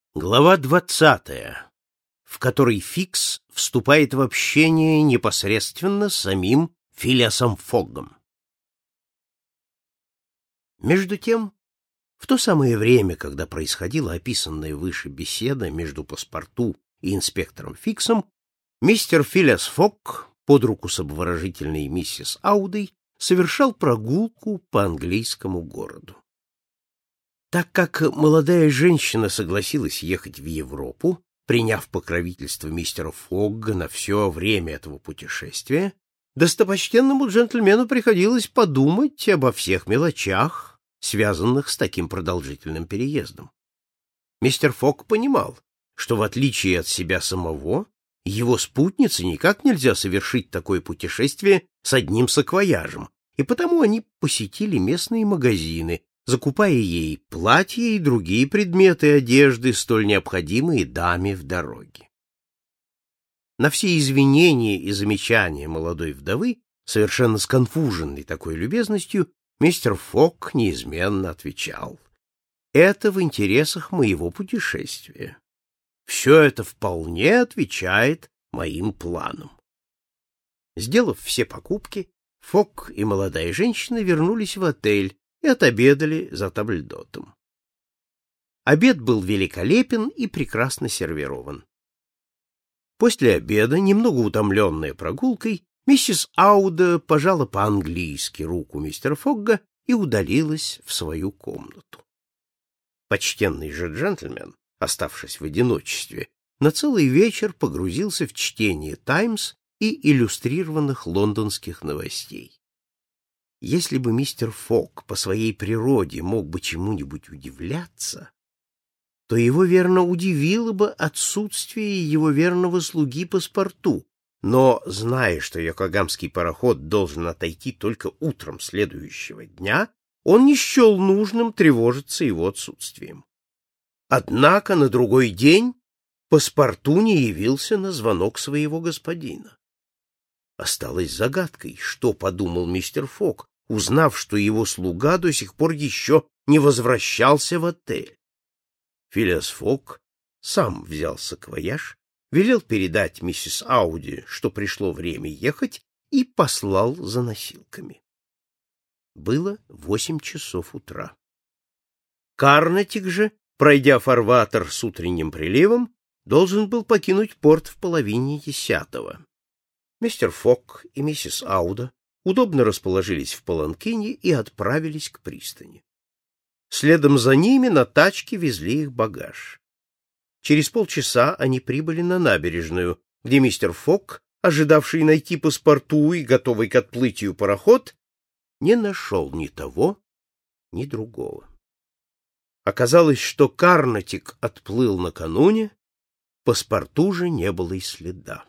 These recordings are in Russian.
Глава 20, в которой Фикс вступает в общение непосредственно с самим Филиасом Фоггом. Между тем, в то самое время, когда происходила описанная выше беседа между паспорту и инспектором Фиксом, мистер Филиас Фогг под руку с обворожительной миссис Аудой совершал прогулку по английскому городу. Так как молодая женщина согласилась ехать в Европу, приняв покровительство мистера Фогга на все время этого путешествия, достопочтенному джентльмену приходилось подумать обо всех мелочах, связанных с таким продолжительным переездом. Мистер Фогг понимал, что в отличие от себя самого, его спутнице никак нельзя совершить такое путешествие с одним саквояжем, и потому они посетили местные магазины, закупая ей платья и другие предметы одежды, столь необходимые даме в дороге. На все извинения и замечания молодой вдовы, совершенно сконфуженной такой любезностью, мистер Фогг неизменно отвечал: «Это в интересах моего путешествия. Все это вполне отвечает моим планам». Сделав все покупки, Фогг и молодая женщина вернулись в отель и отобедали за табльдотом. Обед был великолепен и прекрасно сервирован. После обеда, немного утомленная прогулкой, миссис Ауда пожала по-английски руку мистера Фогга и удалилась в свою комнату. Почтенный же джентльмен, оставшись в одиночестве, на целый вечер погрузился в чтение «Таймс» и иллюстрированных лондонских новостей. Если бы мистер Фогг по своей природе мог бы чему-нибудь удивляться, то его, верно, удивило бы отсутствие его верного слуги паспорту, но, зная, что йокогамский пароход должен отойти только утром следующего дня, он не счел нужным тревожиться его отсутствием. Однако на другой день паспорту не явился на звонок своего господина. Осталось загадкой, что подумал мистер Фогг, узнав, что его слуга до сих пор еще не возвращался в отель. Филиас Фогг сам взял саквояж, велел передать миссис Ауди, что пришло время ехать, и послал за носилками. Было 8 часов утра. Карнатик же, пройдя фарватер с утренним приливом, должен был покинуть порт в половине 10. Мистер Фогг и миссис Ауда удобно расположились в паланкине и отправились к пристани. Следом за ними на тачке везли их багаж. Через полчаса они прибыли на набережную, где мистер Фогг, ожидавший найти паспорту и готовый к отплытию пароход, не нашел ни того, ни другого. Оказалось, что Карнатик отплыл накануне, паспорту же не было и следа.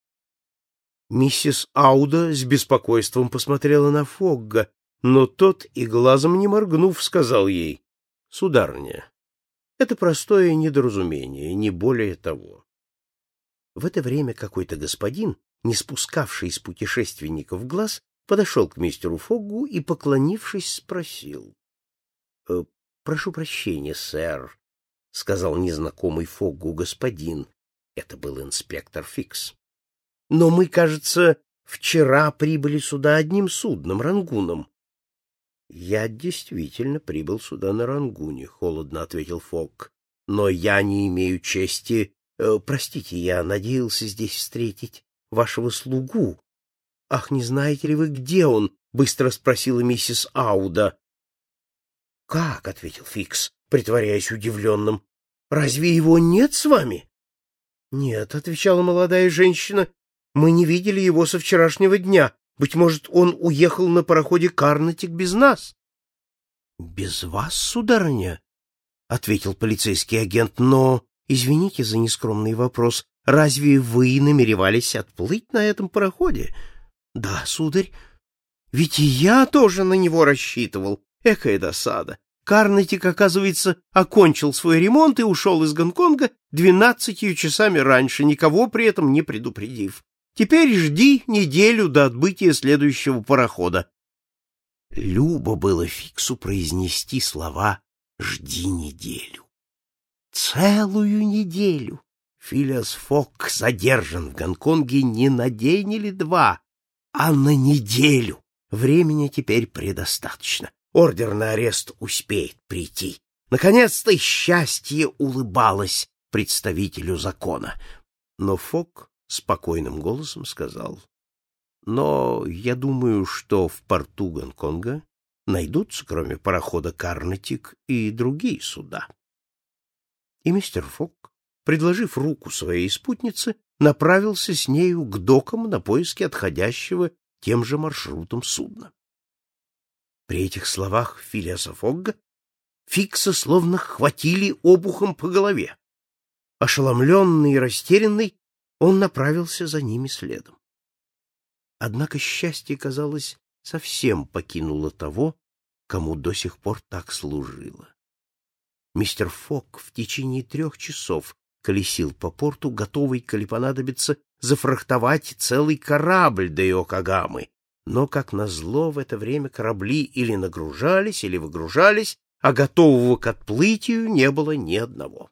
Миссис Ауда с беспокойством посмотрела на Фогга, но тот, и глазом не моргнув, сказал ей: «Сударыня, это простое недоразумение, не более того». В это время какой-то господин, не спускавший с путешественников глаз, подошел к мистеру Фоггу и, поклонившись, спросил: «Прошу прощения, сэр», — сказал незнакомый Фоггу господин. Это был инспектор Фикс. «Но мы, кажется, вчера прибыли сюда одним судном, Рангуном». «Я действительно прибыл сюда на Рангуне», — холодно ответил Фогг. «Но я не имею чести... Простите, я надеялся здесь встретить вашего слугу». «Ах, не знаете ли вы, где он?» — быстро спросила миссис Ауда. «Как?» — ответил Фикс, притворяясь удивленным. «Разве его нет с вами?» «Нет», — отвечала молодая женщина. «Мы не видели его со вчерашнего дня. Быть может, он уехал на пароходе Карнатик без нас?» «Без вас, сударыня?» — ответил полицейский агент. «Но, извините за нескромный вопрос, разве вы намеревались отплыть на этом пароходе?» «Да, сударь. Ведь и я тоже на него рассчитывал. Экая досада. Карнатик, оказывается, окончил свой ремонт и ушел из Гонконга 12 часами раньше, никого при этом не предупредив. Теперь жди неделю до отбытия следующего парохода». Любо было Фиксу произнести слова «жди неделю». Целую неделю. Филиас Фок задержан в Гонконге не на день или два, а на неделю. Времени теперь предостаточно. Ордер на арест успеет прийти. Наконец-то счастье улыбалось представителю закона. Но Фок спокойным голосом сказал: «Но я думаю, что в порту Гонконга найдутся, кроме парохода «Карнатик», и другие суда». И мистер Фок, предложив руку своей спутнице, направился с нею к докам на поиски отходящего тем же маршрутом судна. При этих словах Филиаса Фогга Фикса словно хватили обухом по голове. Ошеломленный и растерянный, он направился за ними следом. Однако счастье, казалось, совсем покинуло того, кому до сих пор так служило. Мистер Фок в течение 3 часов колесил по порту, готовый, коли понадобится, зафрахтовать целый корабль до Йокогамы, но, как назло, в это время корабли или нагружались, или выгружались, а готового к отплытию не было ни одного.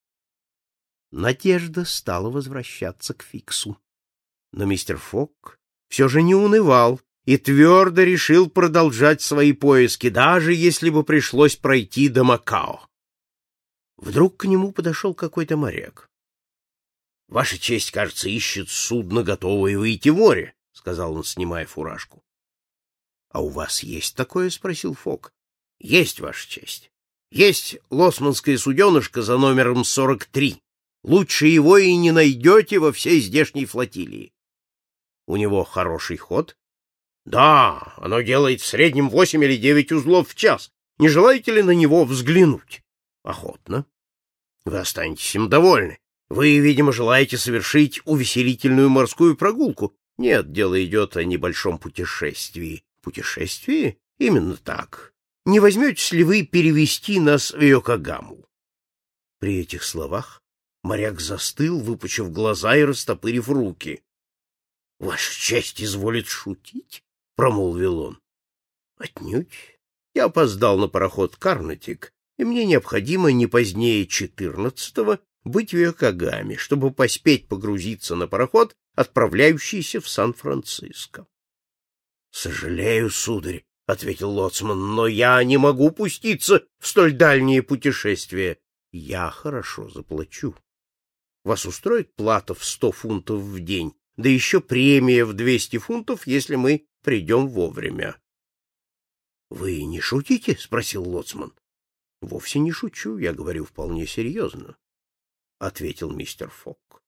Надежда стала возвращаться к Фиксу. Но мистер Фок все же не унывал и твердо решил продолжать свои поиски, даже если бы пришлось пройти до Макао. Вдруг к нему подошел какой-то моряк. — Ваша честь, кажется, ищет судно, готовое выйти в море, — сказал он, снимая фуражку. — А у вас есть такое? — спросил Фок. — Есть, ваша честь. Есть лоцманское суденышко за номером 43. Лучше его и не найдете во всей здешней флотилии. У него хороший ход? — Да, оно делает в среднем 8 или 9 узлов в час. Не желаете ли на него взглянуть? — Охотно. — Вы останетесь им довольны. Вы, видимо, желаете совершить увеселительную морскую прогулку. Нет, дело идет о небольшом путешествии. Путешествие? Именно так. Не возьметесь ли вы перевести нас в Йокогаму? При этих словах моряк застыл, выпучив глаза и растопырив руки. — Ваша честь изволит шутить? — промолвил он. — Отнюдь. Я опоздал на пароход «Карнатик», и мне необходимо не позднее 14-го быть в Йокогаме, чтобы поспеть погрузиться на пароход, отправляющийся в Сан-Франциско. — Сожалею, сударь, — ответил лоцман, — но я не могу пуститься в столь дальнее путешествие. Я хорошо заплачу. Вас устроит плата в 100 фунтов в день, да еще премия в 200 фунтов, если мы придем вовремя. — Вы не шутите? — спросил лоцман. — Вовсе не шучу, я говорю вполне серьезно, — ответил мистер Фок.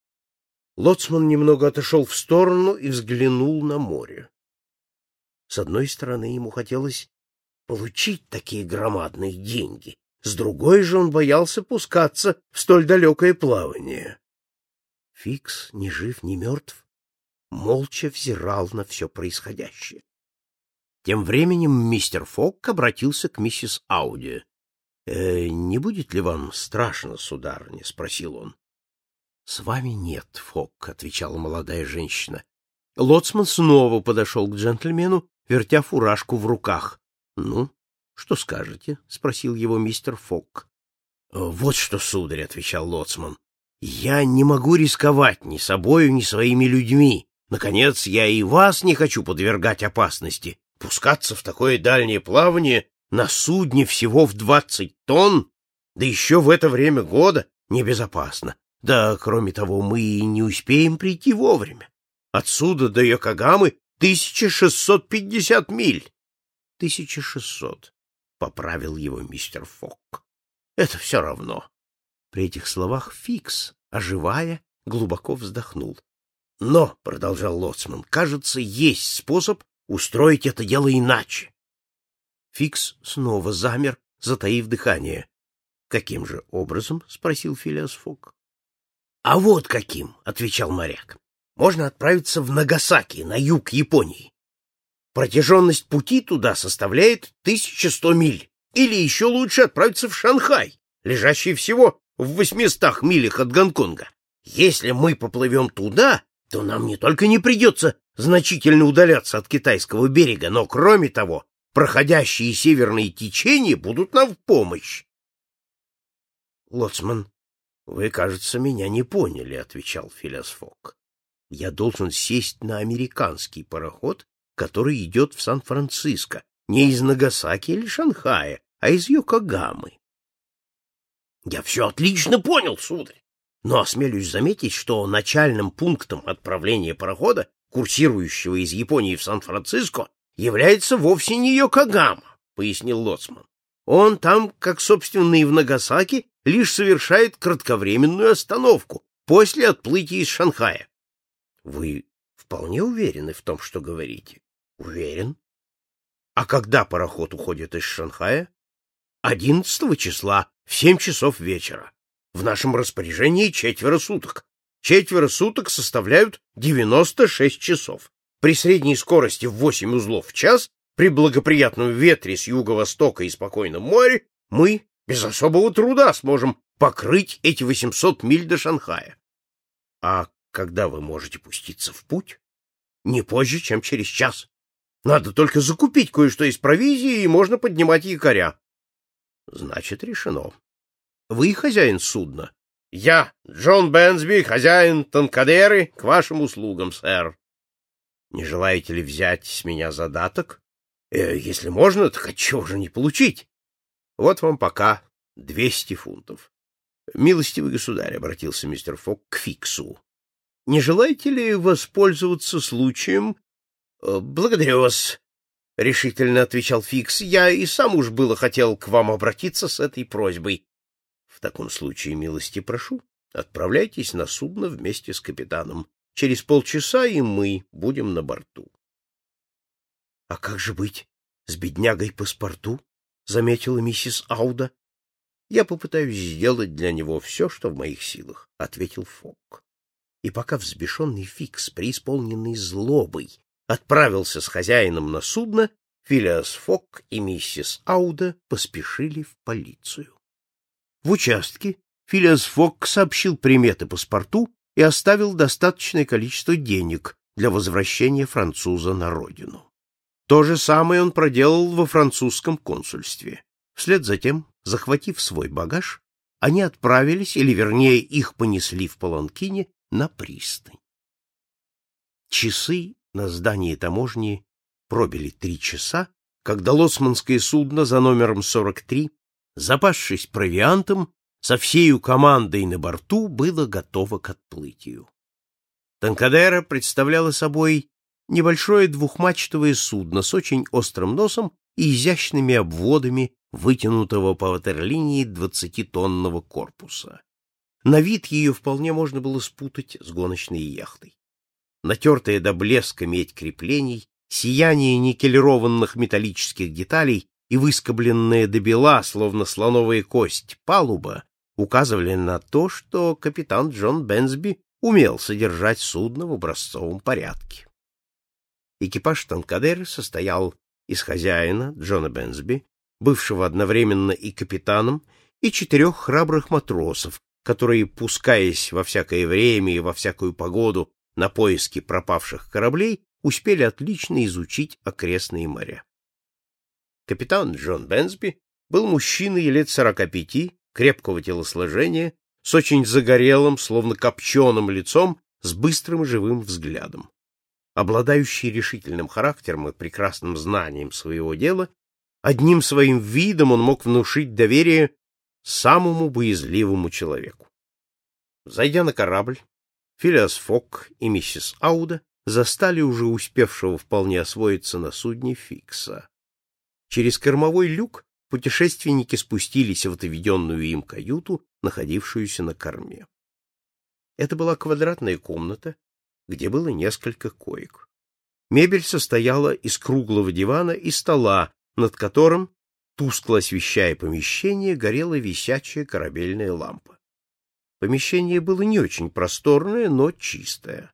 Лоцман немного отошел в сторону и взглянул на море. С одной стороны, ему хотелось получить такие громадные деньги, с другой же он боялся пускаться в столь далекое плавание. Фикс, ни жив, ни мертв, молча взирал на все происходящее. Тем временем мистер Фок обратился к миссис Ауди. Не будет ли вам страшно, сударыня? — спросил он. — С вами нет, Фок, — отвечала молодая женщина. Лоцман снова подошел к джентльмену, вертя фуражку в руках. — Ну, что скажете? — спросил его мистер Фок. — Вот что, сударь, — отвечал лоцман, — я не могу рисковать ни собою, ни своими людьми. Наконец, я и вас не хочу подвергать опасности. Пускаться в такое дальнее плавание на судне всего в 20 тонн, да еще в это время года, небезопасно. Да, кроме того, мы и не успеем прийти вовремя. Отсюда до Йокогамы 1650 миль. 1600, — поправил его мистер Фок. Это все равно. При этих словах Фикс, оживая, глубоко вздохнул. — Но, — продолжал лоцман, — кажется, есть способ устроить это дело иначе. Фикс снова замер, затаив дыхание. — Каким же образом? — спросил Филиас Фок. — А вот каким, — отвечал моряк. — Можно отправиться в Нагасаки, на юг Японии. Протяженность пути туда составляет 1100 миль. Или еще лучше отправиться в Шанхай, лежащий всего в 800 милях от Гонконга. Если мы поплывем туда, то нам не только не придется значительно удаляться от китайского берега, но, кроме того, проходящие северные течения будут нам в помощь. — Лоцман, вы, кажется, меня не поняли, — отвечал Филиас Фок. — Я должен сесть на американский пароход, который идет в Сан-Франциско, не из Нагасаки или Шанхая, а из Йокогамы. — Я все отлично понял, сударь, но осмелюсь заметить, что начальным пунктом отправления парохода, курсирующего из Японии в Сан-Франциско, является вовсе не Йокогама, — пояснил лоцман. Он там, как, собственно, и в Нагасаки, лишь совершает кратковременную остановку после отплытия из Шанхая. — Вы вполне уверены в том, что говорите? — Уверен. — А когда пароход уходит из Шанхая? — 11 числа, в 7 часов вечера. В нашем распоряжении 4 суток. 4 суток составляют 96 часов. При средней скорости в 8 узлов в час, при благоприятном ветре с юго-востока и спокойном море, мы без особого труда сможем покрыть эти 800 миль до Шанхая. А когда вы можете пуститься в путь? Не позже, чем через час. Надо только закупить кое-что из провизии, и можно поднимать якоря. Значит, решено. Вы хозяин судна? Я, Джон Бэнсби, хозяин Танкадеры, к вашим услугам, сэр. Не желаете ли взять с меня задаток? Если можно, так отчего же не получить? Вот вам пока 200 фунтов. Милостивый государь, — обратился мистер Фок к Фиксу, — не желаете ли воспользоваться случаем? Благодарю вас, — решительно отвечал Фикс. Я и сам уж было хотел к вам обратиться с этой просьбой. В таком случае, милости прошу, отправляйтесь на судно вместе с капитаном. Через полчаса и мы будем на борту. — А как же быть с беднягой-паспорту? — заметила миссис Ауда. — Я попытаюсь сделать для него все, что в моих силах, — ответил Фок. И пока взбешенный Фикс, преисполненный злобой, отправился с хозяином на судно, Филиас Фок и миссис Ауда поспешили в полицию. В участке Филиас Фок сообщил приметы паспорту и оставил достаточное количество денег для возвращения француза на родину. То же самое он проделал во французском консульстве. Вслед за тем, захватив свой багаж, они отправились, или вернее их понесли в паланкине, на пристань. Часы на здании таможни пробили 3 часа, когда лоцманское судно за номером 43, запасшись провиантом, со всею командой на борту было готово к отплытию. Танкадера представляла собой небольшое двухмачтовое судно с очень острым носом и изящными обводами вытянутого по ватерлинии 20-тонного корпуса. На вид ее вполне можно было спутать с гоночной яхтой. Натертая до блеска медь креплений, сияние никелированных металлических деталей и выскобленная до бела, словно слоновая кость, палуба указывали на то, что капитан Джон Бэнсби умел содержать судно в образцовом порядке. Экипаж Танкадеры состоял из хозяина, Джона Бэнсби, бывшего одновременно и капитаном, и 4 храбрых матросов, которые, пускаясь во всякое время и во всякую погоду на поиски пропавших кораблей, успели отлично изучить окрестные моря. Капитан Джон Бэнсби был мужчиной лет 45, крепкого телосложения, с очень загорелым, словно копченым лицом, с быстрым и живым взглядом. Обладающий решительным характером и прекрасным знанием своего дела, одним своим видом он мог внушить доверие самому боязливому человеку. Зайдя на корабль, Филиас Фок и миссис Ауда застали уже успевшего вполне освоиться на судне Фикса. Через кормовой люк путешественники спустились в отведенную им каюту, находившуюся на корме. Это была квадратная комната, где было несколько коек. Мебель состояла из круглого дивана и стола, над которым, тускло освещая помещение, горела висячая корабельная лампа. Помещение было не очень просторное, но чистое.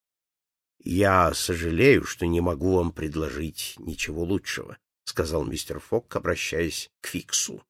— Я сожалею, что не могу вам предложить ничего лучшего, — сказал мистер Фок, обращаясь к Фиксу.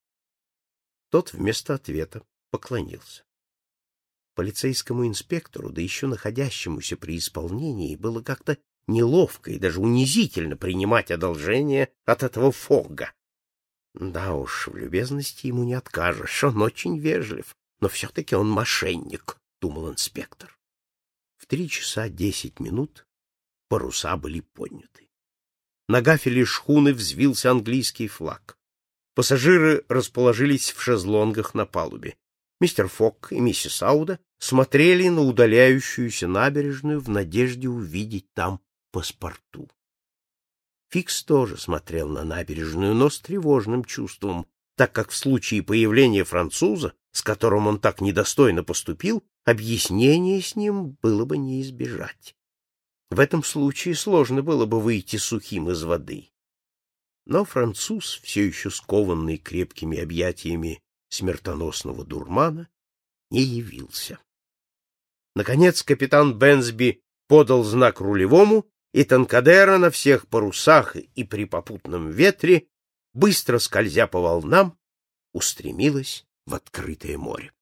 Тот вместо ответа поклонился. Полицейскому инспектору, да еще находящемуся при исполнении, было как-то неловко и даже унизительно принимать одолжение от этого Фогга. Да уж, в любезности ему не откажешь, он очень вежлив, но все-таки он мошенник, — думал инспектор. В 3 часа 10 минут паруса были подняты. На гафеле шхуны взвился английский флаг. Пассажиры расположились в шезлонгах на палубе. Мистер Фок и миссис Ауда смотрели на удаляющуюся набережную в надежде увидеть там паспорту. Фикс тоже смотрел на набережную, но с тревожным чувством, так как в случае появления француза, с которым он так недостойно поступил, объяснение с ним было бы не избежать. В этом случае сложно было бы выйти сухим из воды. Но француз, все еще скованный крепкими объятиями смертоносного дурмана, не явился. Наконец капитан Бенсби подал знак рулевому, и Танкадера на всех парусах и при попутном ветре, быстро скользя по волнам, устремилась в открытое море.